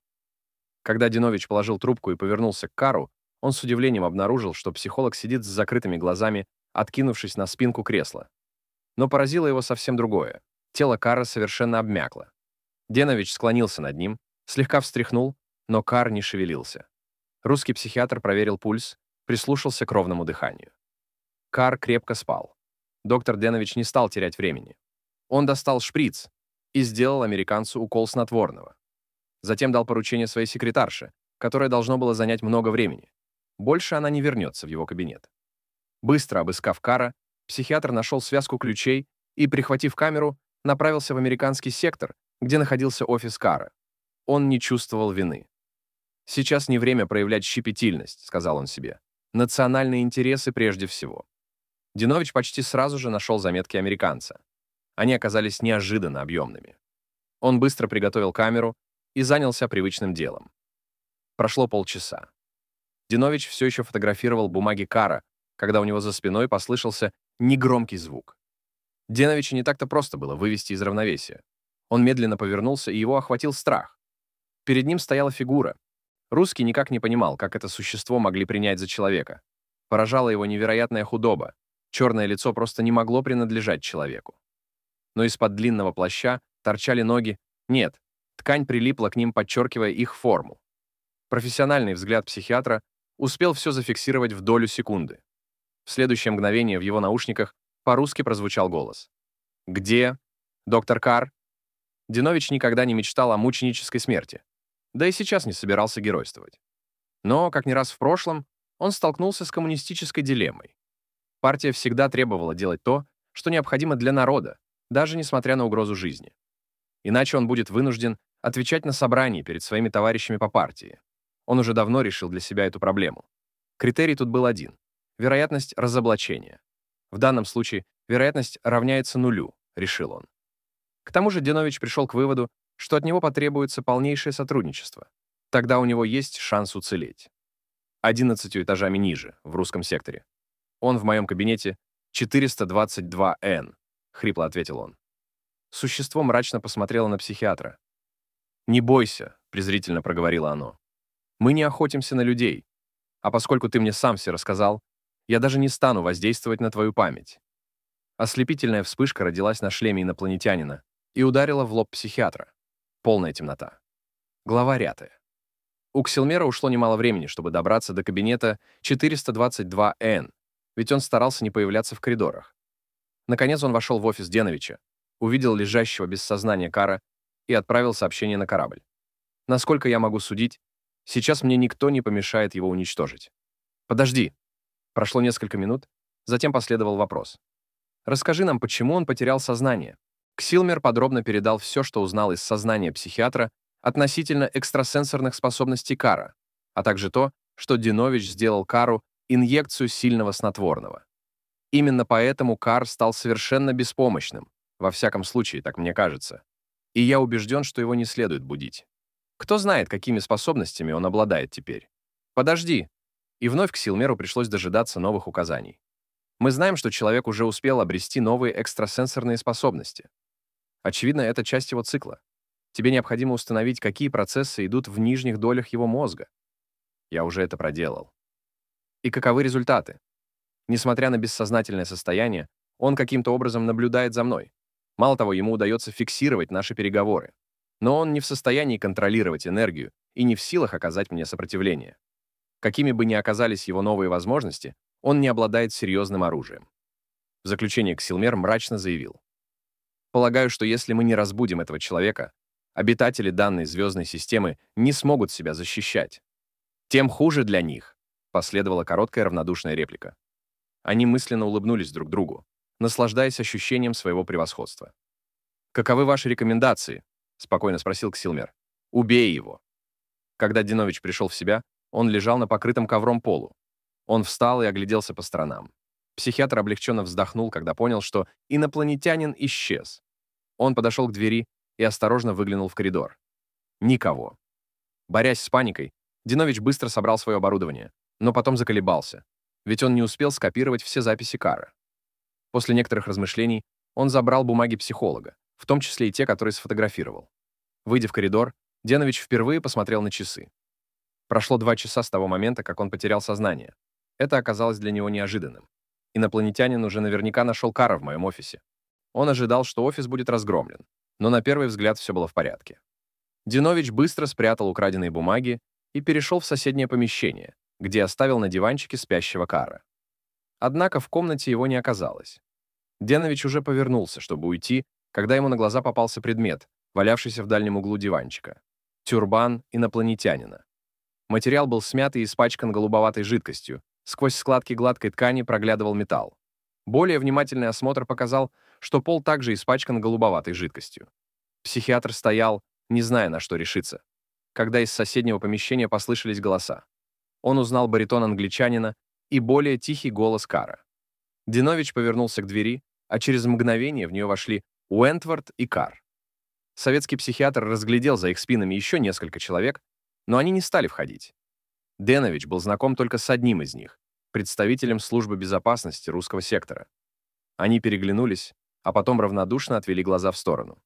Когда Денович положил трубку и повернулся к Карру, он с удивлением обнаружил, что психолог сидит с закрытыми глазами, откинувшись на спинку кресла. Но поразило его совсем другое. Тело Карра совершенно обмякло. Денович склонился над ним, слегка встряхнул, но Карр не шевелился. Русский психиатр проверил пульс, прислушался к ровному дыханию. Карр крепко спал. Доктор Денович не стал терять времени. Он достал шприц и сделал американцу укол снотворного. Затем дал поручение своей секретарше, которое должно было занять много времени. Больше она не вернется в его кабинет. Быстро обыскав Карра, психиатр нашел связку ключей и, прихватив камеру, направился в американский сектор, где находился офис Карра. Он не чувствовал вины. «Сейчас не время проявлять щепетильность», — сказал он себе. «Национальные интересы прежде всего». Динович почти сразу же нашел заметки американца. Они оказались неожиданно объемными. Он быстро приготовил камеру и занялся привычным делом. Прошло полчаса. Динович все еще фотографировал бумаги Карра, когда у него за спиной послышался негромкий звук. Диновичу не так-то просто было вывести из равновесия. Он медленно повернулся, и его охватил страх. Перед ним стояла фигура. Русский никак не понимал, как это существо могли принять за человека. Поражала его невероятная худоба. Черное лицо просто не могло принадлежать человеку. Но из-под длинного плаща торчали ноги. Нет, ткань прилипла к ним, подчеркивая их форму. Профессиональный взгляд психиатра успел все зафиксировать в долю секунды. В следующее мгновение в его наушниках по-русски прозвучал голос. «Где? Доктор Карр?» Динович никогда не мечтал о мученической смерти. Да и сейчас не собирался геройствовать. Но, как не раз в прошлом, он столкнулся с коммунистической дилеммой. Партия всегда требовала делать то, что необходимо для народа, даже несмотря на угрозу жизни. Иначе он будет вынужден отвечать на собрании перед своими товарищами по партии. Он уже давно решил для себя эту проблему. Критерий тут был один — вероятность разоблачения. В данном случае вероятность равняется нулю, решил он. К тому же Динович пришел к выводу, что от него потребуется полнейшее сотрудничество. Тогда у него есть шанс уцелеть. Одиннадцатью этажами ниже, в русском секторе. Он в моем кабинете четыреста двадцать два эн, хрипло ответил он. Существо мрачно посмотрело на психиатра. «Не бойся», — презрительно проговорило оно. «Мы не охотимся на людей. А поскольку ты мне сам все рассказал, я даже не стану воздействовать на твою память». Ослепительная вспышка родилась на шлеме инопланетянина и ударила в лоб психиатра. Полная темнота. Глава пятая. У Ксилмера ушло немало времени, чтобы добраться до кабинета четыреста двадцать два эн, ведь он старался не появляться в коридорах. Наконец он вошел в офис Диновича, увидел лежащего без сознания Карра и отправил сообщение на корабль. Насколько я могу судить, сейчас мне никто не помешает его уничтожить. «Подожди». Прошло несколько минут, затем последовал вопрос. «Расскажи нам, почему он потерял сознание». Ксилмер подробно передал все, что узнал из сознания психиатра относительно экстрасенсорных способностей Карра, а также то, что Динович сделал Карру инъекцию сильного снотворного. Именно поэтому Карр стал совершенно беспомощным, во всяком случае, так мне кажется. И я убежден, что его не следует будить. Кто знает, какими способностями он обладает теперь. Подожди. И вновь Ксилмеру пришлось дожидаться новых указаний. Мы знаем, что человек уже успел обрести новые экстрасенсорные способности. Очевидно, это часть его цикла. Тебе необходимо установить, какие процессы идут в нижних долях его мозга. Я уже это проделал. И каковы результаты? Несмотря на бессознательное состояние, он каким-то образом наблюдает за мной. Мало того, ему удается фиксировать наши переговоры. Но он не в состоянии контролировать энергию и не в силах оказать мне сопротивление. Какими бы ни оказались его новые возможности, он не обладает серьезным оружием. В заключение Ксилмер мрачно заявил. Полагаю, что если мы не разбудим этого человека, обитатели данной звездной системы не смогут себя защищать. Тем хуже для них, последовала короткая равнодушная реплика. Они мысленно улыбнулись друг другу, наслаждаясь ощущением своего превосходства. «Каковы ваши рекомендации?» — спокойно спросил Ксилмер. «Убей его». Когда Динович пришел в себя, он лежал на покрытом ковром полу. Он встал и огляделся по сторонам. Психиатр облегченно вздохнул, когда понял, что инопланетянин исчез. Он подошел к двери и осторожно выглянул в коридор. Никого. Борясь с паникой, Динович быстро собрал свое оборудование, но потом заколебался, ведь он не успел скопировать все записи Карра. После некоторых размышлений он забрал бумаги психолога, в том числе и те, которые сфотографировал. Выйдя в коридор, Динович впервые посмотрел на часы. Прошло два часа с того момента, как он потерял сознание. Это оказалось для него неожиданным. Инопланетянин уже наверняка нашел Карра в моем офисе. Он ожидал, что офис будет разгромлен, но на первый взгляд все было в порядке. Динович быстро спрятал украденные бумаги и перешел в соседнее помещение, где оставил на диванчике спящего Карра. Однако в комнате его не оказалось. Динович уже повернулся, чтобы уйти, когда ему на глаза попался предмет, валявшийся в дальнем углу диванчика. Тюрбан инопланетянина. Материал был смят и испачкан голубоватой жидкостью. Сквозь складки гладкой ткани проглядывал металл. Более внимательный осмотр показал, что пол также испачкан голубоватой жидкостью. Психиатр стоял, не зная, на что решиться, когда из соседнего помещения послышались голоса. Он узнал баритон англичанина и более тихий голос Карра. Динович повернулся к двери, а через мгновение в нее вошли Уэнтворт и Карр. Советский психиатр разглядел за их спинами еще несколько человек, но они не стали входить. Денович был знаком только с одним из них, представителем службы безопасности русского сектора. Они переглянулись, а потом равнодушно отвели глаза в сторону.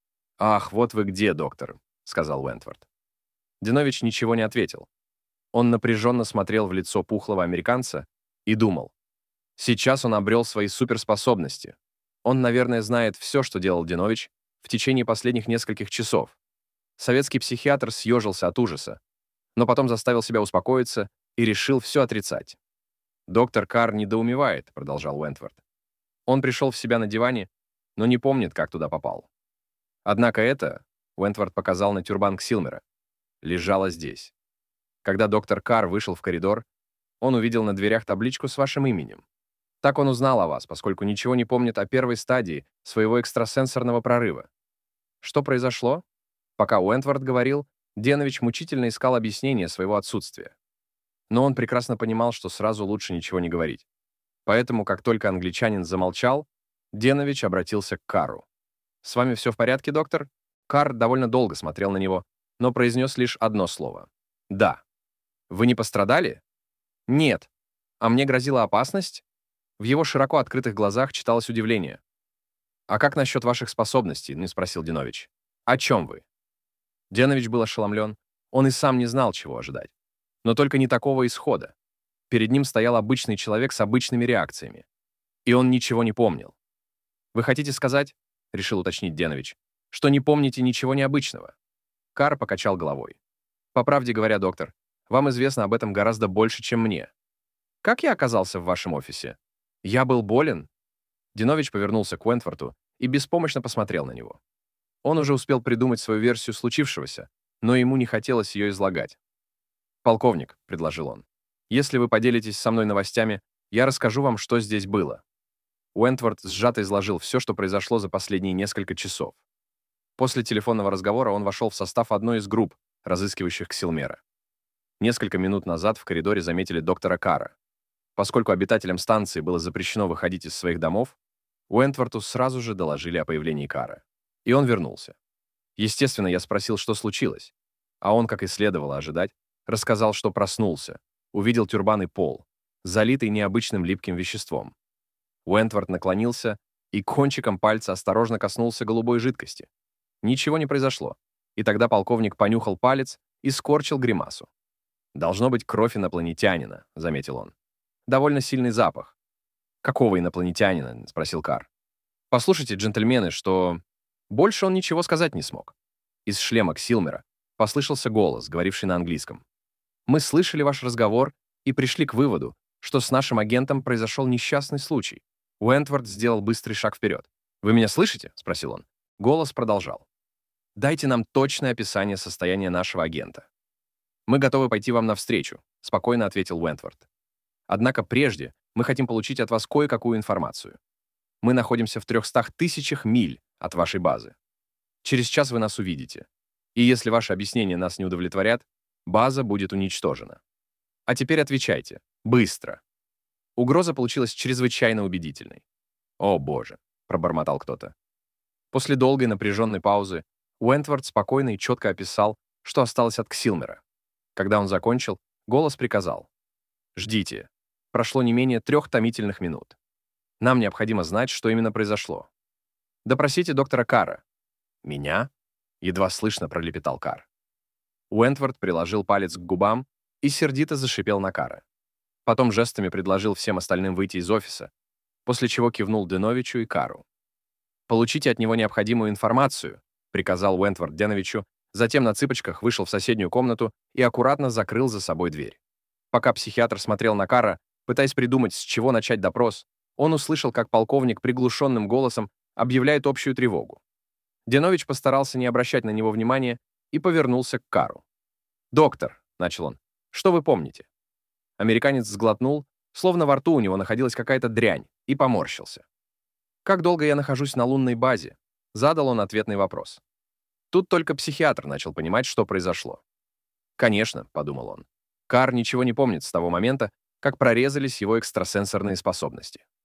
«Ах, вот вы где, доктор», — сказал Уэнтворт. Динович ничего не ответил. Он напряженно смотрел в лицо пухлого американца и думал. Сейчас он обрел свои суперспособности. Он, наверное, знает все, что делал Динович в течение последних нескольких часов. Советский психиатр съежился от ужаса, но потом заставил себя успокоиться и решил все отрицать. «Доктор Карр недоумевает», — продолжал Уэнтворт. «Он пришел в себя на диване, но не помнит, как туда попал. Однако это, — Уэнтворт показал на тюрбан Ксилмера, — лежало здесь. Когда доктор Карр вышел в коридор, он увидел на дверях табличку с вашим именем. Так он узнал о вас, поскольку ничего не помнит о первой стадии своего экстрасенсорного прорыва. Что произошло? Пока Уэнтворт говорил, Денович мучительно искал объяснение своего отсутствия. Но он прекрасно понимал, что сразу лучше ничего не говорить. Поэтому, как только англичанин замолчал, Денович обратился к Карру. «С вами все в порядке, доктор?» Карр довольно долго смотрел на него, но произнес лишь одно слово. «Да». «Вы не пострадали?» «Нет». «А мне грозила опасность?» В его широко открытых глазах читалось удивление. «А как насчет ваших способностей?» — не спросил Динович. «О чем вы?» Денович был ошеломлен. Он и сам не знал, чего ожидать. Но только не такого исхода. Перед ним стоял обычный человек с обычными реакциями. И он ничего не помнил. «Вы хотите сказать, — решил уточнить Денович, — что не помните ничего необычного?» Карр покачал головой. «По правде говоря, доктор, вам известно об этом гораздо больше, чем мне. Как я оказался в вашем офисе? Я был болен?» Динович повернулся к Уэнтворту и беспомощно посмотрел на него. Он уже успел придумать свою версию случившегося, но ему не хотелось ее излагать. «Полковник», — предложил он, — «если вы поделитесь со мной новостями, я расскажу вам, что здесь было». Уэнтворт сжато изложил все, что произошло за последние несколько часов. После телефонного разговора он вошел в состав одной из групп, разыскивающих Ксилмера. Несколько минут назад в коридоре заметили доктора Карра. Поскольку обитателям станции было запрещено выходить из своих домов, Уэнтворту сразу же доложили о появлении Карра. И он вернулся. Естественно, я спросил, что случилось. А он, как и следовало ожидать, рассказал, что проснулся, увидел тюрбан и пол, залитый необычным липким веществом. Уэнтворт наклонился и кончиком пальца осторожно коснулся голубой жидкости. Ничего не произошло, и тогда полковник понюхал палец и скорчил гримасу. «Должно быть кровь инопланетянина», — заметил он. «Довольно сильный запах». «Какого инопланетянина?» — спросил Карр. «Послушайте, джентльмены, что...» Больше он ничего сказать не смог. Из шлема Ксилмера послышался голос, говоривший на английском. «Мы слышали ваш разговор и пришли к выводу, что с нашим агентом произошел несчастный случай». Уэнтворт сделал быстрый шаг вперед. «Вы меня слышите?» — спросил он. Голос продолжал. «Дайте нам точное описание состояния нашего агента». «Мы готовы пойти вам навстречу», — спокойно ответил Уэнтворт. «Однако прежде мы хотим получить от вас кое-какую информацию. Мы находимся в трехстах тысячах миль от вашей базы. Через час вы нас увидите. И если ваши объяснения нас не удовлетворят, база будет уничтожена. А теперь отвечайте. Быстро». Угроза получилась чрезвычайно убедительной. «О, боже», — пробормотал кто-то. После долгой напряженной паузы Уэнтворт спокойно и четко описал, что осталось от Ксилмера. Когда он закончил, голос приказал. «Ждите. Прошло не менее трех томительных минут. Нам необходимо знать, что именно произошло. Допросите доктора Карра». «Меня?» — едва слышно пролепетал Карр. Уэнтворт приложил палец к губам и сердито зашипел на Карра. Потом жестами предложил всем остальным выйти из офиса, после чего кивнул Деновичу и Карру. «Получите от него необходимую информацию», — приказал Уэнтворт Деновичу, затем на цыпочках вышел в соседнюю комнату и аккуратно закрыл за собой дверь. Пока психиатр смотрел на Карра, пытаясь придумать, с чего начать допрос, он услышал, как полковник приглушенным голосом объявляет общую тревогу. Денович постарался не обращать на него внимания и повернулся к Карру. «Доктор», — начал он, — «что вы помните?» Американец сглотнул, словно во рту у него находилась какая-то дрянь, и поморщился. «Как долго я нахожусь на лунной базе?» — задал он ответный вопрос. Тут только психиатр начал понимать, что произошло. «Конечно», — подумал он, — Карр ничего не помнит с того момента, как прорезались его экстрасенсорные способности.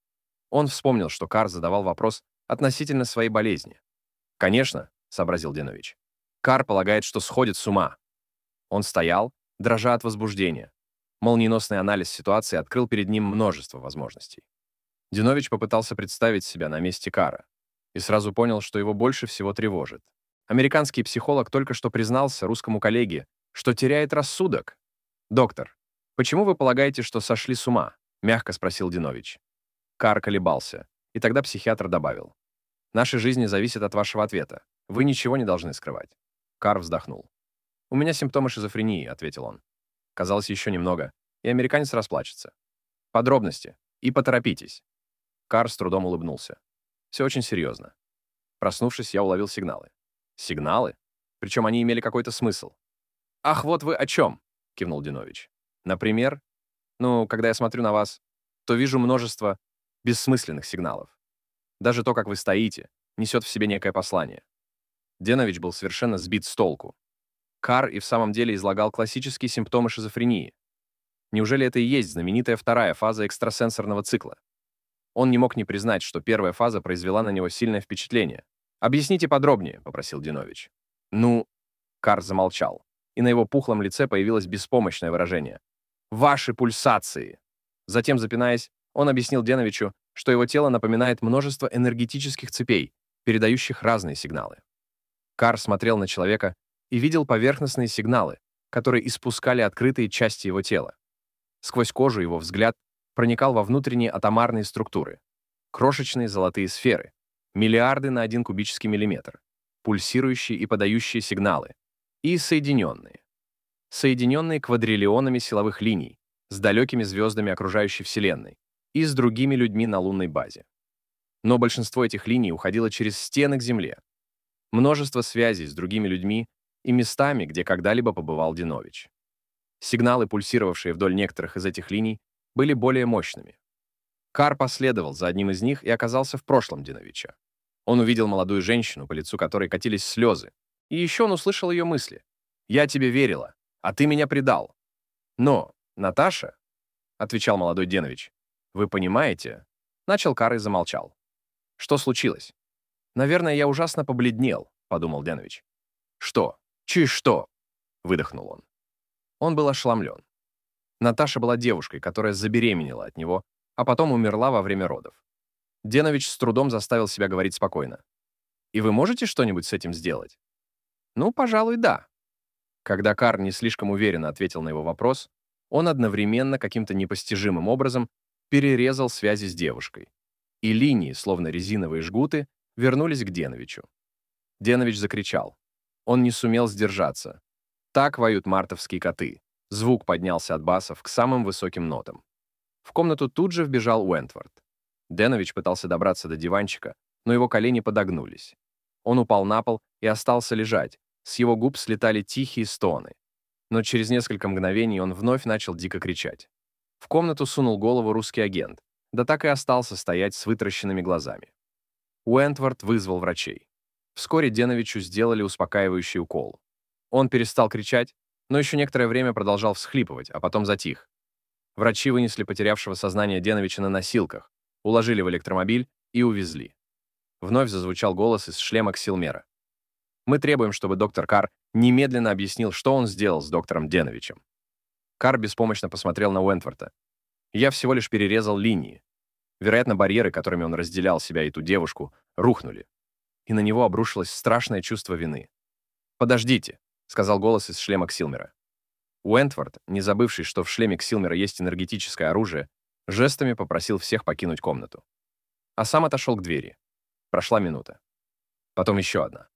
Он вспомнил, что Кар задавал вопрос относительно своей болезни. «Конечно», — сообразил Денович. «Кар полагает, что сходит с ума». Он стоял, дрожа от возбуждения. Молниеносный анализ ситуации открыл перед ним множество возможностей. Денович попытался представить себя на месте Кара и сразу понял, что его больше всего тревожит. Американский психолог только что признался русскому коллеге, что теряет рассудок. «Доктор, почему вы полагаете, что сошли с ума?» — мягко спросил Денович. Кар колебался, и тогда психиатр добавил: «Наши жизни зависят от вашего ответа. Вы ничего не должны скрывать». Кар вздохнул. «У меня симптомы шизофрении», — ответил он. Казалось, еще немного, и американец расплачется. «Подробности. И поторопитесь». Кар с трудом улыбнулся. «Все очень серьезно. Проснувшись, я уловил сигналы». «Сигналы? Причем они имели какой-то смысл». «Ах, вот вы о чем!» — кивнул Денович. «Например, ну, когда я смотрю на вас, то вижу множество бессмысленных сигналов. Даже то, как вы стоите, несет в себе некое послание». Денович был совершенно сбит с толку. Кар и в самом деле излагал классические симптомы шизофрении. Неужели это и есть знаменитая вторая фаза экстрасенсорного цикла? Он не мог не признать, что первая фаза произвела на него сильное впечатление. «Объясните подробнее», — попросил Денович. «Ну...» — Кар замолчал, и на его пухлом лице появилось беспомощное выражение. «Ваши пульсации!» Затем, запинаясь, он объяснил Деновичу, что его тело напоминает множество энергетических цепей, передающих разные сигналы. Кар смотрел на человека и видел поверхностные сигналы, которые испускали открытые части его тела. Сквозь кожу его взгляд проникал во внутренние атомарные структуры. Крошечные золотые сферы, миллиарды на один кубический миллиметр, пульсирующие и подающие сигналы, и соединенные. Соединенные квадриллионами силовых линий, с далекими звездами окружающей Вселенной и с другими людьми на лунной базе. Но большинство этих линий уходило через стены к Земле. Множество связей с другими людьми и местами, где когда-либо побывал Денович. Сигналы, пульсировавшие вдоль некоторых из этих линий, были более мощными. Кар последовал за одним из них и оказался в прошлом Деновича. Он увидел молодую женщину, по лицу которой катились слезы, и еще он услышал ее мысли. «Я тебе верила, а ты меня предал». «Но, Наташа», — отвечал молодой Денович, — «вы понимаете...» Начал Кар и замолчал. «Что случилось?» «Наверное, я ужасно побледнел», — подумал Денович. «Что? Чуть что?» — выдохнул он. Он был ошеломлен. Наташа была девушкой, которая забеременела от него, а потом умерла во время родов. Денович с трудом заставил себя говорить спокойно. «И вы можете что-нибудь с этим сделать?» «Ну, пожалуй, да». Когда Кар не слишком уверенно ответил на его вопрос, он одновременно каким-то непостижимым образом перерезал связи с девушкой. И линии, словно резиновые жгуты, вернулись к Деновичу. Денович закричал. Он не сумел сдержаться. Так воют мартовские коты. Звук поднялся от басов к самым высоким нотам. В комнату тут же вбежал Уэнтворд. Денович пытался добраться до диванчика, но его колени подогнулись. Он упал на пол и остался лежать. С его губ слетали тихие стоны. Но через несколько мгновений он вновь начал дико кричать. В комнату сунул голову русский агент, да так и остался стоять с вытаращенными глазами. Уэнтворд вызвал врачей. Вскоре Деновичу сделали успокаивающий укол. Он перестал кричать, но еще некоторое время продолжал всхлипывать, а потом затих. Врачи вынесли потерявшего сознание Деновича на носилках, уложили в электромобиль и увезли. Вновь зазвучал голос из шлема Ксилмера. «Мы требуем, чтобы доктор Кар немедленно объяснил, что он сделал с доктором Деновичем». Кар беспомощно посмотрел на Уэнтворта. «Я всего лишь перерезал линии. Вероятно, барьеры, которыми он разделял себя и ту девушку, рухнули. И на него обрушилось страшное чувство вины. «Подождите», — сказал голос из шлема Ксилмера. Уэнтворд, не забывший, что в шлеме Ксилмера есть энергетическое оружие, жестами попросил всех покинуть комнату. А сам отошел к двери. Прошла минута. Потом еще одна.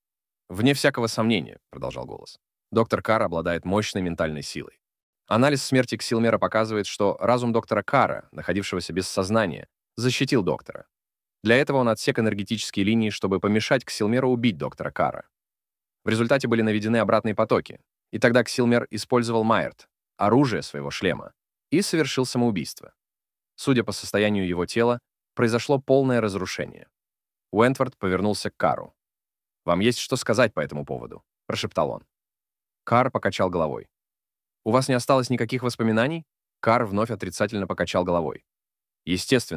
«Вне всякого сомнения», — продолжал голос, доктор Кар обладает мощной ментальной силой. Анализ смерти Ксилмера показывает, что разум доктора Кара, находившегося без сознания, защитил доктора. Для этого он отсек энергетические линии, чтобы помешать Ксилмеру убить доктора Кара. В результате были наведены обратные потоки, и тогда Ксилмер использовал Майерт, оружие своего шлема, и совершил самоубийство. Судя по состоянию его тела, произошло полное разрушение. Уэнтворд повернулся к Кару. «Вам есть что сказать по этому поводу?» — прошептал он. Кар покачал головой. «У вас не осталось никаких воспоминаний?» Кар вновь отрицательно покачал головой. «Естественно,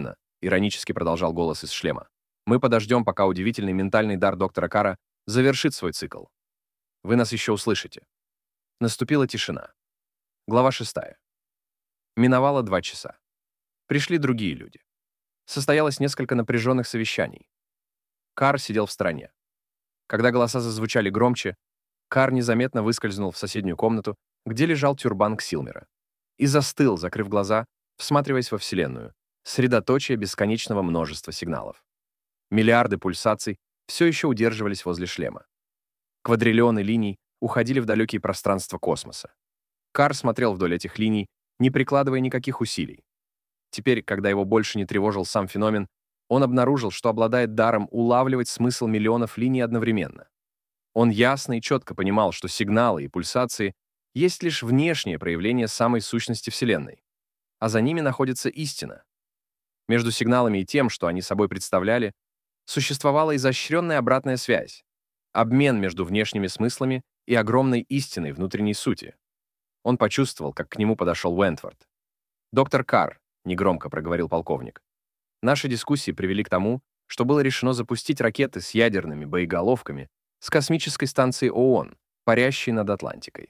иронически продолжал голос из шлема. «Мы подождем, пока удивительный ментальный дар доктора Карра завершит свой цикл. Вы нас еще услышите». Наступила тишина. Глава шестая. Миновало два часа. Пришли другие люди. Состоялось несколько напряженных совещаний. Карр сидел в стороне. Когда голоса зазвучали громче, Карр незаметно выскользнул в соседнюю комнату, где лежал тюрбан Ксилмера, и застыл, закрыв глаза, всматриваясь во Вселенную, средоточие бесконечного множества сигналов. Миллиарды пульсаций все еще удерживались возле шлема. Квадриллионы линий уходили в далекие пространства космоса. Карр смотрел вдоль этих линий, не прикладывая никаких усилий. Теперь, когда его больше не тревожил сам феномен, он обнаружил, что обладает даром улавливать смысл миллионов линий одновременно. Он ясно и четко понимал, что сигналы и пульсации есть лишь внешнее проявление самой сущности Вселенной, а за ними находится истина. Между сигналами и тем, что они собой представляли, существовала изощренная обратная связь, обмен между внешними смыслами и огромной истиной внутренней сути. Он почувствовал, как к нему подошел Уэнтворд. «Доктор Карр», — негромко проговорил полковник, — «наши дискуссии привели к тому, что было решено запустить ракеты с ядерными боеголовками с космической станции ООН, парящей над Атлантикой.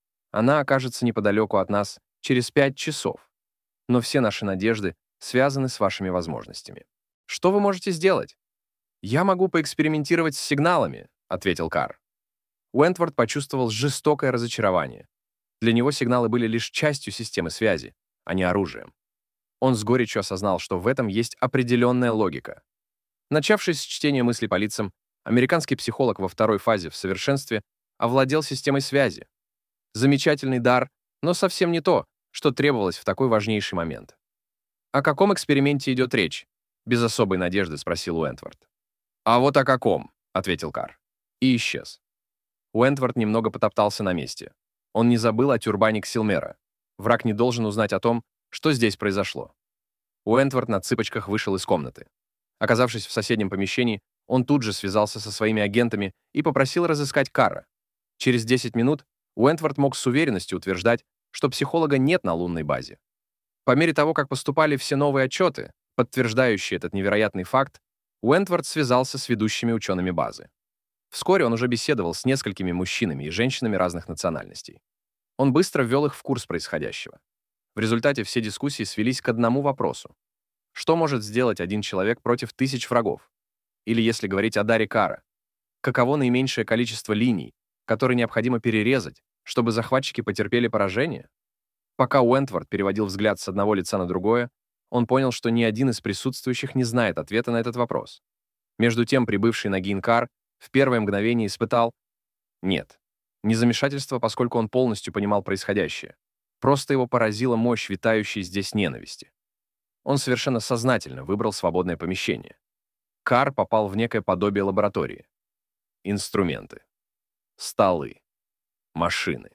Она окажется неподалеку от нас через пять часов, но все наши надежды связаны с вашими возможностями. Что вы можете сделать?» «Я могу поэкспериментировать с сигналами», — ответил Карр. Уэнтворд почувствовал жестокое разочарование. Для него сигналы были лишь частью системы связи, а не оружием. Он с горечью осознал, что в этом есть определенная логика. Начавшись с чтения мыслей по лицам, американский психолог во второй фазе в совершенстве овладел системой связи. Замечательный дар, но совсем не то, что требовалось в такой важнейший момент. «О каком эксперименте идет речь?» — без особой надежды спросил Уэнтворд. «А вот о каком», — ответил Карр. И исчез. Уэнтворд немного потоптался на месте. Он не забыл о тюрбане Ксилмера. Враг не должен узнать о том, что здесь произошло. Уэнтворд на цыпочках вышел из комнаты. Оказавшись в соседнем помещении, он тут же связался со своими агентами и попросил разыскать Карра. Через десять минут Уэнтворд мог с уверенностью утверждать, что психолога нет на лунной базе. По мере того, как поступали все новые отчеты, подтверждающие этот невероятный факт, Уэнтворд связался с ведущими учеными базы. Вскоре он уже беседовал с несколькими мужчинами и женщинами разных национальностей. Он быстро ввел их в курс происходящего. В результате все дискуссии свелись к одному вопросу. Что может сделать один человек против тысяч врагов? Или, если говорить о даре Карра, каково наименьшее количество линий, которые необходимо перерезать, чтобы захватчики потерпели поражение? Пока Уэнтворд переводил взгляд с одного лица на другое, он понял, что ни один из присутствующих не знает ответа на этот вопрос. Между тем, прибывший на Гин-Карр в первое мгновение испытал нет, не замешательство, поскольку он полностью понимал происходящее. Просто его поразила мощь витающей здесь ненависти. Он совершенно сознательно выбрал свободное помещение. Карр попал в некое подобие лаборатории. Инструменты. Столы. Машины.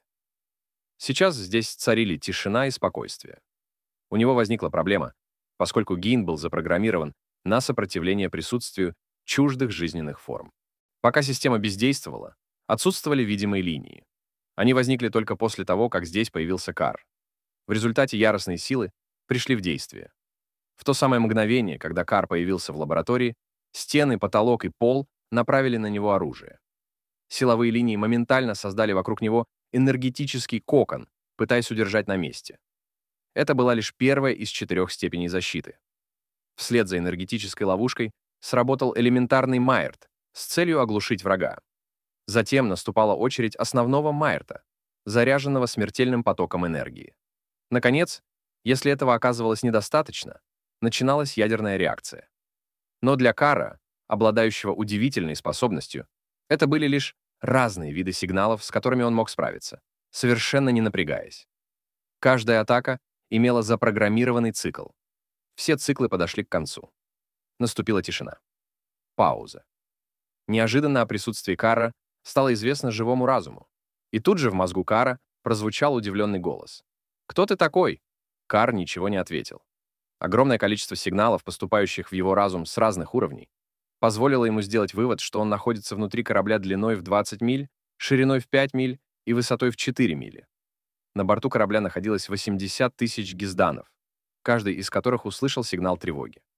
Сейчас здесь царили тишина и спокойствие. У него возникла проблема, поскольку Гин был запрограммирован на сопротивление присутствию чуждых жизненных форм. Пока система бездействовала, отсутствовали видимые линии. Они возникли только после того, как здесь появился Карр. В результате яростные силы пришли в действие. В то самое мгновение, когда Карр появился в лаборатории, стены, потолок и пол направили на него оружие. Силовые линии моментально создали вокруг него энергетический кокон, пытаясь удержать на месте. Это была лишь первая из четырех степеней защиты. Вслед за энергетической ловушкой сработал элементарный Майерт с целью оглушить врага. Затем наступала очередь основного Майерта, заряженного смертельным потоком энергии. Наконец, если этого оказывалось недостаточно, начиналась ядерная реакция. Но для Карра, обладающего удивительной способностью, это были лишь разные виды сигналов, с которыми он мог справиться, совершенно не напрягаясь. Каждая атака имела запрограммированный цикл. Все циклы подошли к концу. Наступила тишина. Пауза. Неожиданно о присутствии Карра стало известно живому разуму. И тут же в мозгу Карра прозвучал удивленный голос. «Кто ты такой?» Карр ничего не ответил. Огромное количество сигналов, поступающих в его разум с разных уровней, позволило ему сделать вывод, что он находится внутри корабля длиной в двадцать миль, шириной в пять миль и высотой в четыре мили. На борту корабля находилось восемьдесят тысяч гизданов, каждый из которых услышал сигнал тревоги.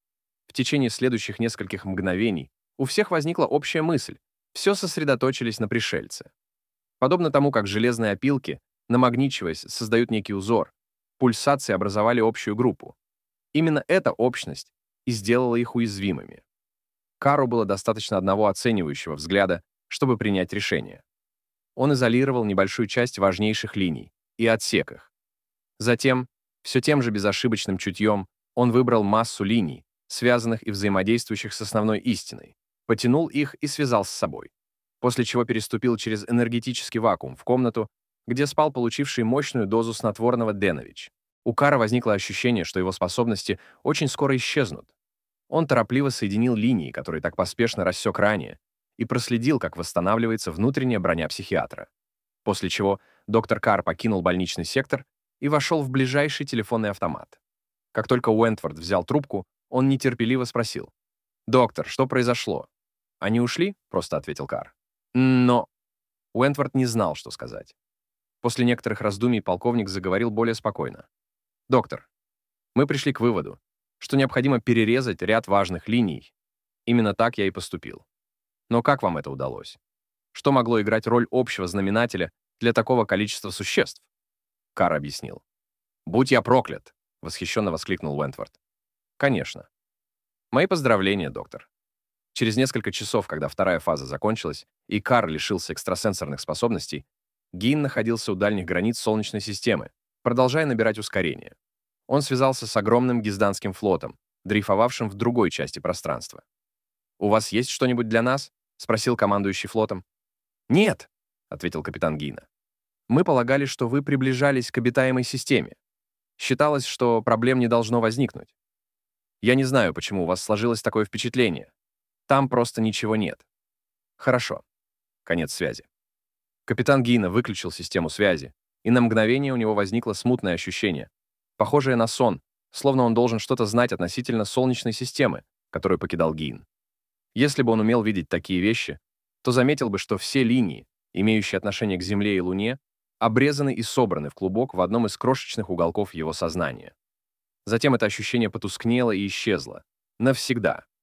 В течение следующих нескольких мгновений у всех возникла общая мысль. Все сосредоточились на пришельце. Подобно тому, как железные опилки, намагничиваясь, создают некий узор, пульсации образовали общую группу. Именно эта общность и сделала их уязвимыми. Кару было достаточно одного оценивающего взгляда, чтобы принять решение. Он изолировал небольшую часть важнейших линий и отсек их. Затем, все тем же безошибочным чутьем, он выбрал массу линий, связанных и взаимодействующих с основной истиной, потянул их и связал с собой, после чего переступил через энергетический вакуум в комнату, где спал получивший мощную дозу снотворного Денович. У Кара возникло ощущение, что его способности очень скоро исчезнут. Он торопливо соединил линии, которые так поспешно рассек ранее, и проследил, как восстанавливается внутренняя броня психиатра. После чего доктор Кар покинул больничный сектор и вошел в ближайший телефонный автомат. Как только Уэнтворд взял трубку, он нетерпеливо спросил: «Доктор, что произошло?» «Они ушли?» — просто ответил Кар. «Но...» Уэнтворд не знал, что сказать. После некоторых раздумий полковник заговорил более спокойно. «Доктор, мы пришли к выводу, что необходимо перерезать ряд важных линий. Именно так я и поступил. Но как вам это удалось? Что могло играть роль общего знаменателя для такого количества существ?» Кар объяснил. «Будь я проклят!» — восхищенно воскликнул Уэнтворд. «Конечно. Мои поздравления, доктор». Через несколько часов, когда вторая фаза закончилась, и Кар лишился экстрасенсорных способностей, Гин находился у дальних границ Солнечной системы, продолжая набирать ускорение. Он связался с огромным гизданским флотом, дрейфовавшим в другой части пространства. «У вас есть что-нибудь для нас?» — спросил командующий флотом. «Нет», — ответил капитан Гина. «Мы полагали, что вы приближались к обитаемой системе. Считалось, что проблем не должно возникнуть. Я не знаю, почему у вас сложилось такое впечатление. Там просто ничего нет». «Хорошо. Конец связи». Капитан Гина выключил систему связи, и на мгновение у него возникло смутное ощущение, похожее на сон, словно он должен что-то знать относительно Солнечной системы, которую покидал Гин. Если бы он умел видеть такие вещи, то заметил бы, что все линии, имеющие отношение к Земле и Луне, обрезаны и собраны в клубок в одном из крошечных уголков его сознания. Затем это ощущение потускнело и исчезло. Навсегда.